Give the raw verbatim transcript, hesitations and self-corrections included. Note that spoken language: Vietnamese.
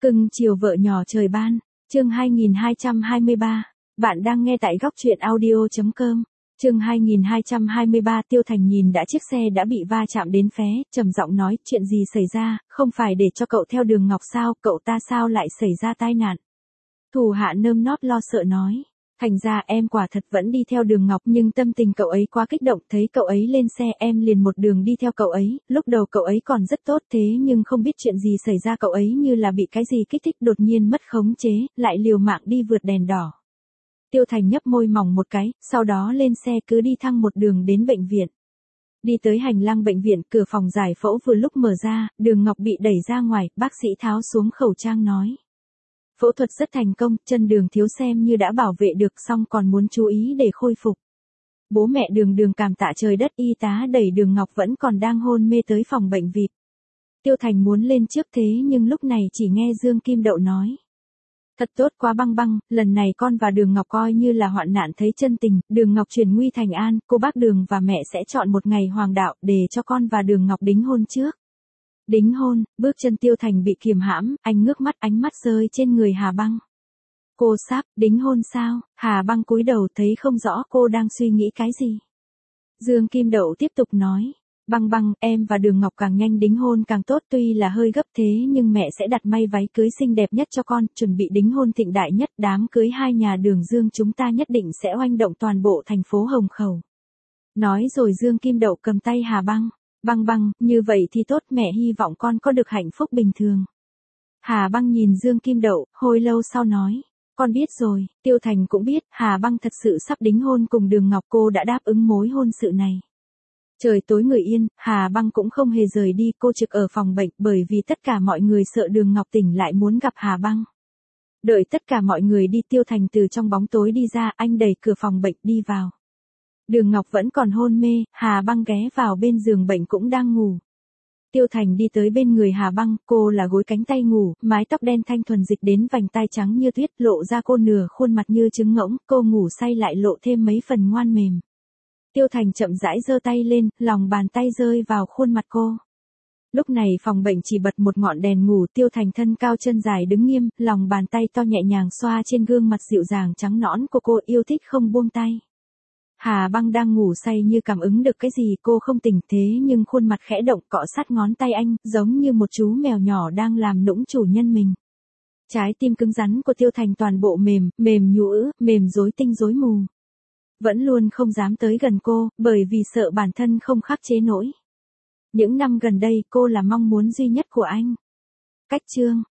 Cưng chiều vợ nhỏ trời ban, chương hai nghìn hai trăm hai mươi ba, bạn đang nghe tại góc truyện audio.com, chương hai nghìn hai trăm hai mươi ba. Tiêu Thành nhìn đã chiếc xe đã bị va chạm đến phé, trầm giọng nói, chuyện gì xảy ra, không phải để cho cậu theo đường Ngọc sao, cậu ta sao lại xảy ra tai nạn. Thủ hạ nơm nóp lo sợ nói, thành ra em quả thật vẫn đi theo đường Ngọc, nhưng tâm tình cậu ấy quá kích động, thấy cậu ấy lên xe em liền một đường đi theo cậu ấy, lúc đầu cậu ấy còn rất tốt thế nhưng không biết chuyện gì xảy ra, cậu ấy như là bị cái gì kích thích đột nhiên mất khống chế, lại liều mạng đi vượt đèn đỏ. Tiêu Thành nhấp môi mỏng một cái, sau đó lên xe cứ đi thăng một đường đến bệnh viện. Đi tới hành lang bệnh viện, cửa phòng giải phẫu vừa lúc mở ra, đường Ngọc bị đẩy ra ngoài, bác sĩ tháo xuống khẩu trang nói. Phẫu thuật rất thành công, chân Đường thiếu xem như đã bảo vệ được, xong còn muốn chú ý để khôi phục. Bố mẹ Đường Đường cảm tạ trời đất, y tá đẩy Đường Ngọc vẫn còn đang hôn mê tới phòng bệnh vê i pê. Tiêu Thành muốn lên trước thế nhưng lúc này chỉ nghe Dương Kim Đậu nói. Thật tốt quá Băng Băng, lần này con và Đường Ngọc coi như là hoạn nạn thấy chân tình, Đường Ngọc chuyển nguy thành an, cô bác Đường và mẹ sẽ chọn một ngày hoàng đạo để cho con và Đường Ngọc đính hôn trước. Đính hôn, bước chân Tiêu Thành bị kiềm hãm, anh ngước mắt, ánh mắt rơi trên người Hà Băng. Cô sắp, đính hôn sao? Hà Băng cúi đầu thấy không rõ cô đang suy nghĩ cái gì. Dương Kim Đậu tiếp tục nói. Băng Băng, em và Đường Ngọc càng nhanh đính hôn càng tốt, tuy là hơi gấp thế nhưng mẹ sẽ đặt may váy cưới xinh đẹp nhất cho con, chuẩn bị đính hôn thịnh đại nhất, đám cưới hai nhà Đường Dương chúng ta nhất định sẽ oanh động toàn bộ thành phố Hồng Khẩu. Nói rồi Dương Kim Đậu cầm tay Hà Băng. Băng Băng, như vậy thì tốt, mẹ hy vọng con có được hạnh phúc bình thường. Hà Băng nhìn Dương Kim Đậu, hồi lâu sau nói. Con biết rồi, Tiêu Thành cũng biết, Hà Băng thật sự sắp đính hôn cùng Đường Ngọc, cô đã đáp ứng mối hôn sự này. Trời tối người yên, Hà Băng cũng không hề rời đi, cô trực ở phòng bệnh bởi vì tất cả mọi người sợ Đường Ngọc tỉnh lại muốn gặp Hà Băng. Đợi tất cả mọi người đi, Tiêu Thành từ trong bóng tối đi ra, anh đẩy cửa phòng bệnh đi vào. Đường Ngọc vẫn còn hôn mê, Hà Băng ghé vào bên giường bệnh cũng đang ngủ. Tiêu Thành đi tới bên người Hà Băng, cô là gối cánh tay ngủ, mái tóc đen thanh thuần dịch đến vành tai trắng như tuyết, lộ ra cô nửa khuôn mặt như trứng ngỗng, cô ngủ say lại lộ thêm mấy phần ngoan mềm. Tiêu Thành chậm rãi giơ tay lên, lòng bàn tay rơi vào khuôn mặt cô. Lúc này phòng bệnh chỉ bật một ngọn đèn ngủ, Tiêu Thành thân cao chân dài đứng nghiêm, lòng bàn tay to nhẹ nhàng xoa trên gương mặt dịu dàng trắng nõn của cô, yêu thích không buông tay. Hà Băng đang ngủ say như cảm ứng được cái gì, cô không tỉnh thế nhưng khuôn mặt khẽ động cọ sát ngón tay anh, giống như một chú mèo nhỏ đang làm nũng chủ nhân mình. Trái tim cứng rắn của Tiêu Thành toàn bộ mềm, mềm nhũn, mềm rối tinh rối mù. Vẫn luôn không dám tới gần cô, bởi vì sợ bản thân không khắc chế nổi. Những năm gần đây cô là mong muốn duy nhất của anh. Cách chương,